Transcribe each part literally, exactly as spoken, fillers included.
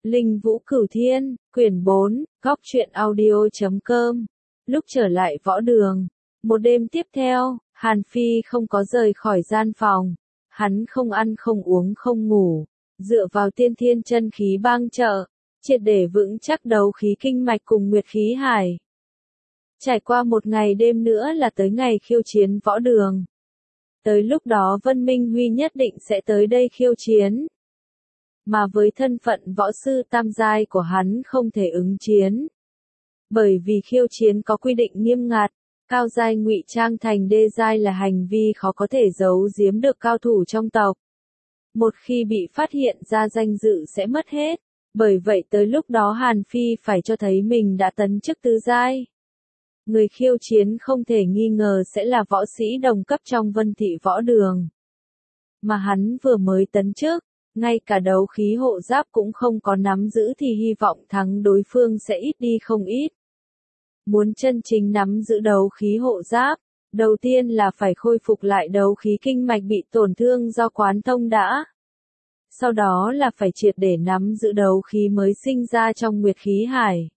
Linh Vũ Cửu Thiên, quyển bốn, góc truyện audio chấm com. Lúc trở lại võ đường, một đêm tiếp theo, Hàn Phi không có rời khỏi gian phòng. Hắn không ăn không uống không ngủ, dựa vào tiên thiên chân khí bang trợ, triệt để vững chắc đấu khí kinh mạch cùng nguyệt khí hải. Trải qua một ngày đêm nữa là tới ngày khiêu chiến võ đường. Tới lúc đó Vân Minh Huy nhất định sẽ tới đây khiêu chiến. Mà với thân phận võ sư tam giai của hắn không thể ứng chiến. Bởi vì khiêu chiến có quy định nghiêm ngặt, cao giai ngụy trang thành đê giai là hành vi khó có thể giấu giếm được cao thủ trong tộc. Một khi bị phát hiện ra danh dự sẽ mất hết, bởi vậy tới lúc đó Hàn Phi phải cho thấy mình đã tấn chức tứ giai. Người khiêu chiến không thể nghi ngờ sẽ là võ sĩ đồng cấp trong Vân Thị Võ Đường. Mà hắn vừa mới tấn chức, ngay cả đấu khí hộ giáp cũng không có nắm giữ thì hy vọng thắng đối phương sẽ ít đi không ít. Muốn chân chính nắm giữ đấu khí hộ giáp, đầu tiên là phải khôi phục lại đấu khí kinh mạch bị tổn thương do quán thông đã. Sau đó là phải triệt để nắm giữ đấu khí mới sinh ra trong nguyệt khí hải.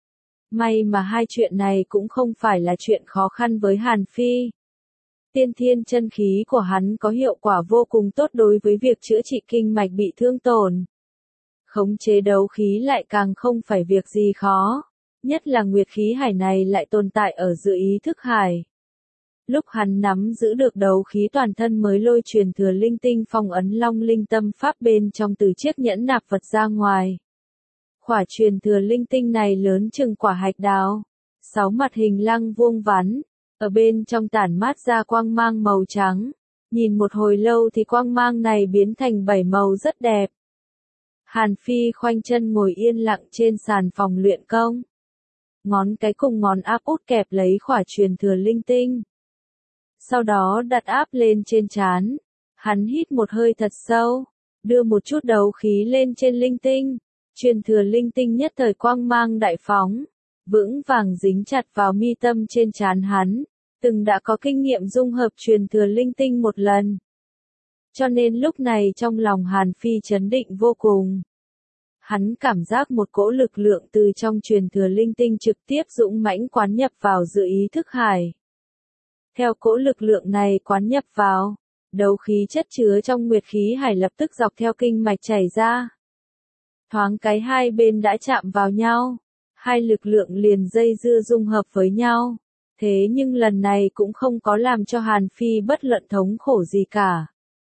May mà hai chuyện này cũng không phải là chuyện khó khăn với Hàn Phi. Tiên thiên chân khí của hắn có hiệu quả vô cùng tốt đối với việc chữa trị kinh mạch bị thương tổn. Khống chế đấu khí lại càng không phải việc gì khó, nhất là nguyệt khí hải này lại tồn tại ở giữa ý thức hải. Lúc hắn nắm giữ được đấu khí toàn thân mới lôi truyền thừa linh tinh phong ấn long linh tâm pháp bên trong từ chiếc nhẫn nạp vật ra ngoài. Khỏa truyền thừa linh tinh này lớn chừng quả hạch đào, sáu mặt hình lăng vuông vắn, ở bên trong tản mát ra quang mang màu trắng. Nhìn một hồi lâu thì quang mang này biến thành bảy màu rất đẹp. Hàn Phi khoanh chân ngồi yên lặng trên sàn phòng luyện công. Ngón cái cùng ngón áp út kẹp lấy khỏa truyền thừa linh tinh. Sau đó đặt áp lên trên trán. Hắn hít một hơi thật sâu, đưa một chút đấu khí lên trên linh tinh. Truyền thừa linh tinh nhất thời quang mang đại phóng, vững vàng dính chặt vào mi tâm trên trán hắn, từng đã có kinh nghiệm dung hợp truyền thừa linh tinh một lần. Cho nên lúc này trong lòng Hàn Phi chấn định vô cùng. Hắn cảm giác một cỗ lực lượng từ trong truyền thừa linh tinh trực tiếp dũng mãnh quán nhập vào giữa ý thức hải. Theo cỗ lực lượng này quán nhập vào, đấu khí chất chứa trong nguyệt khí hải lập tức dọc theo kinh mạch chảy ra. Thoáng cái hai bên đã chạm vào nhau, hai lực lượng liền dây dưa dung hợp với nhau. Thế nhưng lần này cũng không có làm cho Hàn Phi bất luận thống khổ gì cả.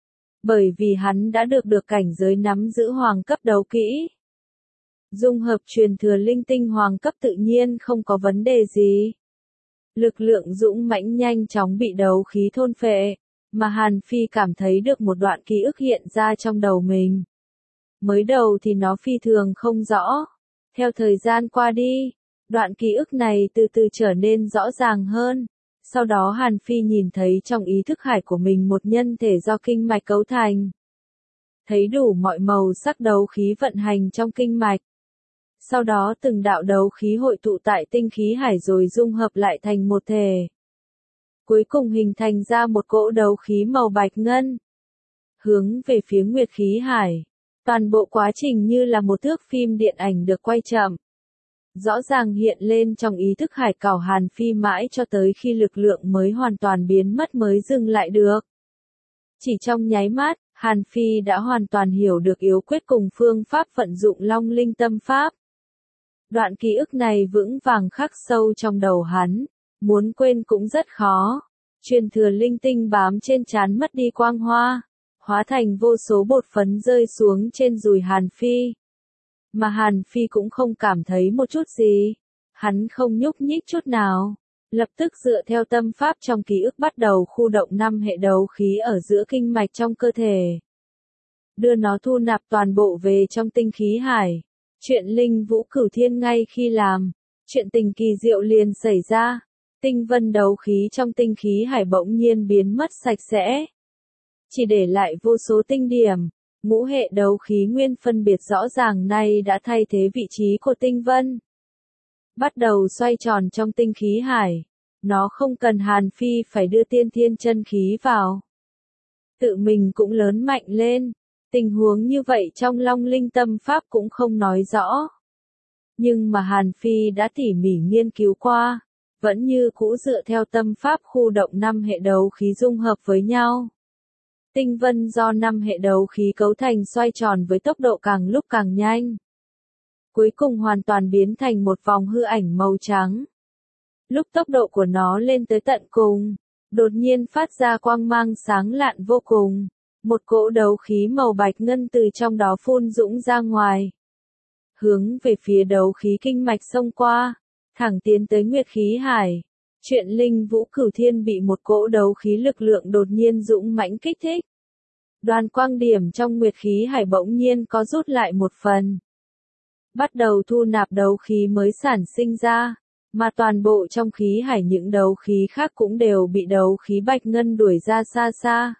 Bởi vì hắn đã được được cảnh giới nắm giữ hoàng cấp đấu kỹ. Dung hợp truyền thừa linh tinh hoàng cấp tự nhiên không có vấn đề gì. Lực lượng dũng mãnh nhanh chóng bị đấu khí thôn phệ, mà Hàn Phi cảm thấy được một đoạn ký ức hiện ra trong đầu mình. Mới đầu thì nó phi thường không rõ. Theo thời gian qua đi, đoạn ký ức này từ từ trở nên rõ ràng hơn. Sau đó Hàn Phi nhìn thấy trong ý thức hải của mình một nhân thể do kinh mạch cấu thành. Thấy đủ mọi màu sắc đấu khí vận hành trong kinh mạch. Sau đó từng đạo đấu khí hội tụ tại tinh khí hải rồi dung hợp lại thành một thể. Cuối cùng hình thành ra một cỗ đấu khí màu bạch ngân. Hướng về phía nguyệt khí hải. Toàn bộ quá trình như là một thước phim điện ảnh được quay chậm. Rõ ràng hiện lên trong ý thức hải cảo Hàn Phi mãi cho tới khi lực lượng mới hoàn toàn biến mất mới dừng lại được. Chỉ trong nháy mắt, Hàn Phi đã hoàn toàn hiểu được yếu quyết cùng phương pháp vận dụng long linh tâm pháp. Đoạn ký ức này vững vàng khắc sâu trong đầu hắn, muốn quên cũng rất khó. Truyền thừa linh tinh bám trên trán mất đi quang hoa, hóa thành vô số bột phấn rơi xuống trên dùi Hàn Phi. Mà Hàn Phi cũng không cảm thấy một chút gì. Hắn không nhúc nhích chút nào. Lập tức dựa theo tâm pháp trong ký ức bắt đầu khu động năm hệ đấu khí ở giữa kinh mạch trong cơ thể. Đưa nó thu nạp toàn bộ về trong tinh khí hải. Chuyện Linh Vũ Cửu Thiên ngay khi làm. Chuyện tình kỳ diệu liền xảy ra. Tinh vân đấu khí trong tinh khí hải bỗng nhiên biến mất sạch sẽ. Chỉ để lại vô số tinh điểm. Ngũ hệ đấu khí nguyên phân biệt rõ ràng nay đã thay thế vị trí của tinh vân. Bắt đầu xoay tròn trong tinh khí hải. Nó không cần Hàn Phi phải đưa tiên thiên chân khí vào. Tự mình cũng lớn mạnh lên. Tình huống như vậy trong Long Linh Tâm Pháp cũng không nói rõ. Nhưng mà Hàn Phi đã tỉ mỉ nghiên cứu qua, vẫn như cũ dựa theo tâm pháp khu động năm hệ đấu khí dung hợp với nhau. Tinh vân do năm hệ đấu khí cấu thành xoay tròn với tốc độ càng lúc càng nhanh. Cuối cùng hoàn toàn biến thành một vòng hư ảnh màu trắng. Lúc tốc độ của nó lên tới tận cùng, đột nhiên phát ra quang mang sáng lạn vô cùng. Một cỗ đấu khí màu bạch ngân từ trong đó phun dũng ra ngoài. Hướng về phía đấu khí kinh mạch xông qua, thẳng tiến tới Nguyệt Khí Hải. Chuyện Linh Vũ Cửu Thiên bị một cỗ đấu khí lực lượng đột nhiên dũng mãnh kích thích. Đoàn quang điểm trong Nguyệt Khí Hải bỗng nhiên có rút lại một phần. Bắt đầu thu nạp đấu khí mới sản sinh ra, mà toàn bộ trong khí hải những đấu khí khác cũng đều bị đấu khí bạch ngân đuổi ra xa xa.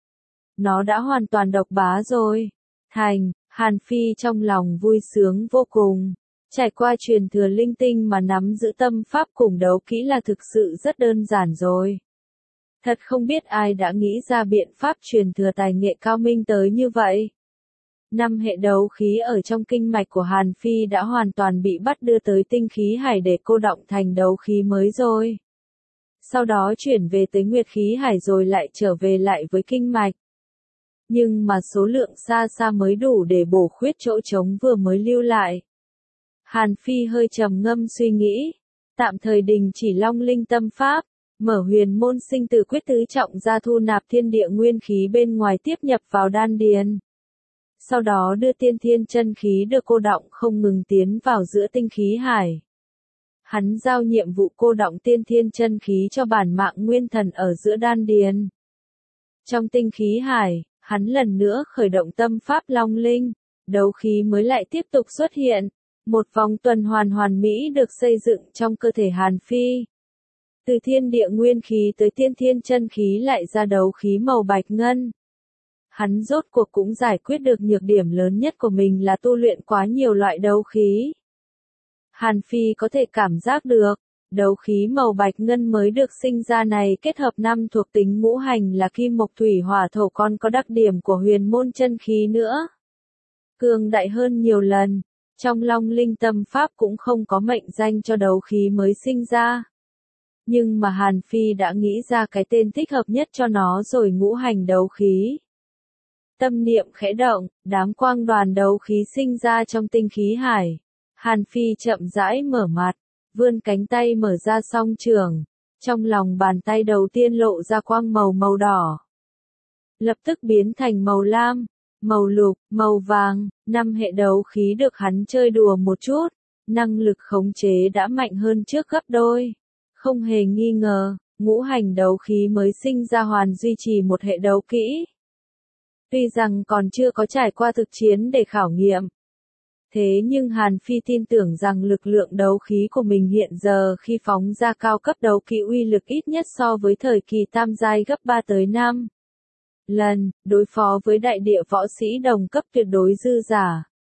Nó đã hoàn toàn độc bá rồi. Thành, Hàn Phi trong lòng vui sướng vô cùng. Trải qua truyền thừa linh tinh mà nắm giữ tâm pháp cùng đấu kỹ là thực sự rất đơn giản rồi. Thật không biết ai đã nghĩ ra biện pháp truyền thừa tài nghệ cao minh tới như vậy. Năm hệ đấu khí ở trong kinh mạch của Hàn Phi đã hoàn toàn bị bắt đưa tới tinh khí hải để cô đọng thành đấu khí mới rồi. Sau đó chuyển về tới Nguyệt Khí Hải rồi lại trở về lại với kinh mạch. Nhưng mà số lượng xa xa mới đủ để bổ khuyết chỗ trống vừa mới lưu lại. Hàn Phi hơi trầm ngâm suy nghĩ, tạm thời đình chỉ Long Linh Tâm Pháp, mở huyền môn sinh tử quyết tứ trọng ra thu nạp thiên địa nguyên khí bên ngoài tiếp nhập vào đan điền. Sau đó đưa tiên thiên chân khí được cô đọng không ngừng tiến vào giữa tinh khí hải. Hắn giao nhiệm vụ cô đọng tiên thiên chân khí cho bản mạng nguyên thần ở giữa đan điền. Trong tinh khí hải, hắn lần nữa khởi động tâm pháp Long Linh, đấu khí mới lại tiếp tục xuất hiện. Một vòng tuần hoàn hoàn mỹ được xây dựng trong cơ thể Hàn Phi. Từ thiên địa nguyên khí tới tiên thiên chân khí lại ra đấu khí màu bạch ngân. Hắn rốt cuộc cũng giải quyết được nhược điểm lớn nhất của mình là tu luyện quá nhiều loại đấu khí. Hàn Phi có thể cảm giác được, đấu khí màu bạch ngân mới được sinh ra này kết hợp năm thuộc tính ngũ hành là kim mộc thủy hỏa thổ còn có đặc điểm của huyền môn chân khí nữa. Cường đại hơn nhiều lần, trong Long Linh Tâm Pháp cũng không có mệnh danh cho đấu khí mới sinh ra. Nhưng mà Hàn Phi đã nghĩ ra cái tên thích hợp nhất cho nó rồi, ngũ hành đấu khí. Tâm niệm khẽ động, đám quang đoàn đấu khí sinh ra trong tinh khí hải. Hàn Phi chậm rãi mở mặt, vươn cánh tay mở ra song trường. Trong lòng bàn tay đầu tiên lộ ra quang màu màu đỏ. Lập tức biến thành màu lam, màu lục, màu vàng, năm hệ đấu khí được hắn chơi đùa một chút. Năng lực khống chế đã mạnh hơn trước gấp đôi. Không hề nghi ngờ, ngũ hành đấu khí mới sinh ra hoàn duy trì một hệ đấu kỹ. Tuy rằng còn chưa có trải qua thực chiến để khảo nghiệm. Thế nhưng Hàn Phi tin tưởng rằng lực lượng đấu khí của mình hiện giờ khi phóng ra cao cấp đấu kỹ uy lực ít nhất so với thời kỳ tam giai gấp ba tới năm lần, đối phó với đại địa võ sĩ đồng cấp tuyệt đối dư giả.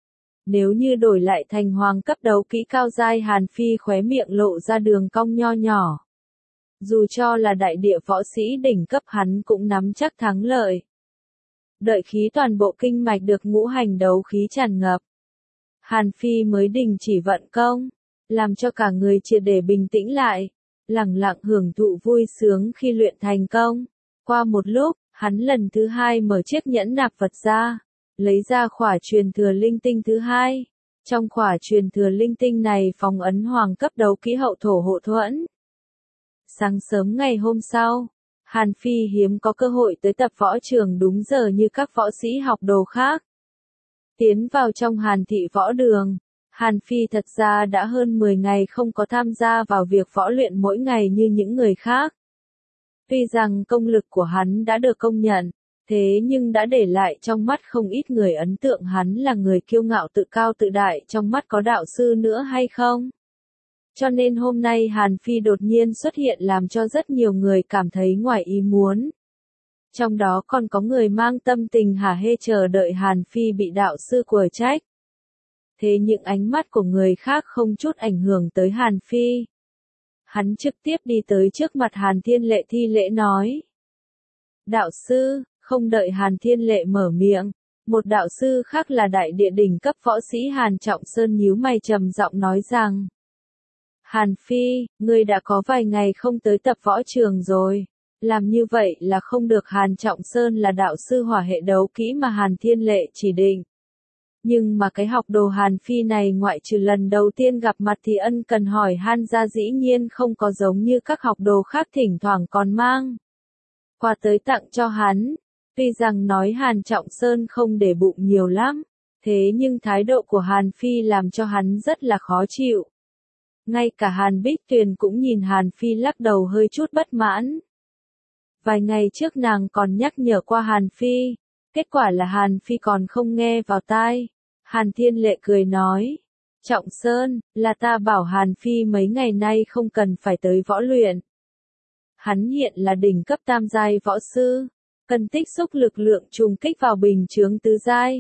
Nếu như đổi lại thành hoàng cấp đấu kỹ cao giai, Hàn Phi khóe miệng lộ ra đường cong nho nhỏ. Dù cho là đại địa võ sĩ đỉnh cấp hắn cũng nắm chắc thắng lợi. Đợi khí toàn bộ kinh mạch được ngũ hành đấu khí tràn ngập, Hàn Phi mới đình chỉ vận công, làm cho cả người triệt để bình tĩnh lại, lặng lặng hưởng thụ vui sướng khi luyện thành công. Qua một lúc, hắn lần thứ hai mở chiếc nhẫn nạp vật ra, lấy ra khỏa truyền thừa linh tinh thứ hai. Trong khỏa truyền thừa linh tinh này phong ấn hoàng cấp đấu kỹ hậu thổ hộ thuẫn. Sáng sớm ngày hôm sau, Hàn Phi hiếm có cơ hội tới tập võ trường đúng giờ như các võ sĩ học đồ khác. Tiến vào trong Hàn thị võ đường, Hàn Phi thật ra đã hơn mười ngày không có tham gia vào việc võ luyện mỗi ngày như những người khác. Tuy rằng công lực của hắn đã được công nhận, thế nhưng đã để lại trong mắt không ít người ấn tượng hắn là người kiêu ngạo tự cao tự đại, trong mắt có đạo sư nữa hay không. Cho nên hôm nay Hàn Phi đột nhiên xuất hiện làm cho rất nhiều người cảm thấy ngoài ý muốn. Trong đó còn có người mang tâm tình hả hê chờ đợi Hàn Phi bị đạo sư quở trách. Thế những ánh mắt của người khác không chút ảnh hưởng tới Hàn Phi. Hắn trực tiếp đi tới trước mặt Hàn Thiên Lệ thi lễ nói. Đạo sư, không đợi Hàn Thiên Lệ mở miệng, Một đạo sư khác là đại địa đỉnh cấp võ sĩ Hàn Trọng Sơn nhíu mày trầm giọng nói rằng. Hàn Phi, ngươi đã có vài ngày không tới tập võ trường rồi. Làm như vậy là không được. Hàn Trọng Sơn là đạo sư hỏa hệ đấu kỹ mà Hàn Thiên Lệ chỉ định. Nhưng mà cái học đồ Hàn Phi này ngoại trừ lần đầu tiên gặp mặt thì ân cần hỏi han ra dĩ nhiên không có giống như các học đồ khác thỉnh thoảng còn mang quà tới tặng cho hắn. Tuy rằng nói Hàn Trọng Sơn không để bụng nhiều lắm, thế nhưng thái độ của Hàn Phi làm cho hắn rất là khó chịu. Ngay cả Hàn Bích Tuyền cũng nhìn Hàn Phi lắc đầu hơi chút bất mãn. Vài ngày trước nàng còn nhắc nhở qua Hàn Phi, kết quả là Hàn Phi còn không nghe vào tai. Hàn Thiên Lệ cười nói, Trọng Sơn, là ta bảo Hàn Phi mấy ngày nay không cần phải tới võ luyện. Hắn hiện là đỉnh cấp tam giai võ sư, cần tích xúc lực lượng trùng kích vào bình chướng tứ giai.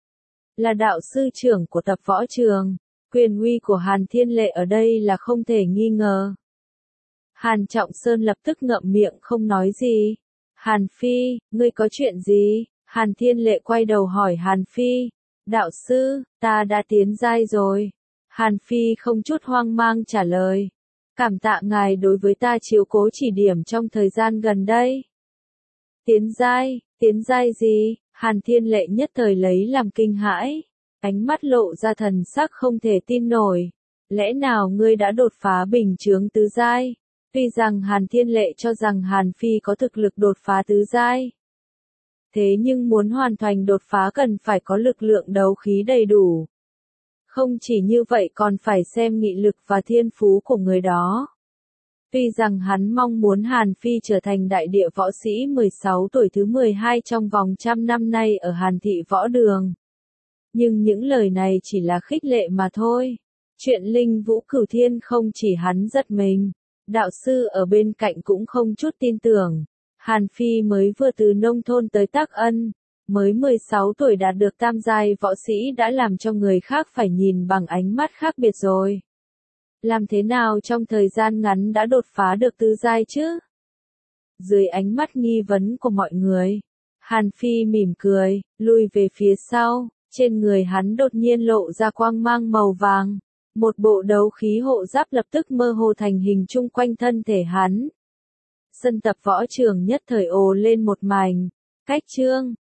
Là đạo sư trưởng của tập võ trường, quyền uy của Hàn Thiên Lệ ở đây là không thể nghi ngờ. Hàn Trọng Sơn lập tức ngậm miệng không nói gì. Hàn Phi, ngươi có chuyện gì? Hàn Thiên Lệ quay đầu hỏi Hàn Phi. Đạo sư, ta đã tiến giai rồi. Hàn Phi không chút hoang mang trả lời. Cảm tạ ngài đối với ta chiếu cố chỉ điểm trong thời gian gần đây. Tiến giai, tiến giai gì? Hàn Thiên Lệ nhất thời lấy làm kinh hãi. Ánh mắt lộ ra thần sắc không thể tin nổi. Lẽ nào ngươi đã đột phá bình chướng tứ giai? Tuy rằng Hàn Thiên Lệ cho rằng Hàn Phi có thực lực đột phá tứ giai. Thế nhưng muốn hoàn thành đột phá cần phải có lực lượng đấu khí đầy đủ. Không chỉ như vậy còn phải xem nghị lực và thiên phú của người đó. Tuy rằng hắn mong muốn Hàn Phi trở thành đại địa võ sĩ mười sáu tuổi thứ mười hai trong vòng trăm năm nay ở Hàn Thị Võ Đường. Nhưng những lời này chỉ là khích lệ mà thôi. Chuyện Linh Vũ Cửu Thiên không chỉ hắn giật mình. Đạo sư ở bên cạnh cũng không chút tin tưởng. Hàn Phi mới vừa từ nông thôn tới Tắc Ân, mới mười sáu tuổi đạt được tam giai võ sĩ đã làm cho người khác phải nhìn bằng ánh mắt khác biệt rồi. Làm thế nào trong thời gian ngắn đã đột phá được tứ giai chứ? Dưới ánh mắt nghi vấn của mọi người, Hàn Phi mỉm cười, lui về phía sau, trên người hắn đột nhiên lộ ra quang mang màu vàng. Một bộ đấu khí hộ giáp lập tức mơ hồ thành hình chung quanh thân thể hắn. Sân tập võ trường nhất thời ồ lên một mảnh. Cách chương,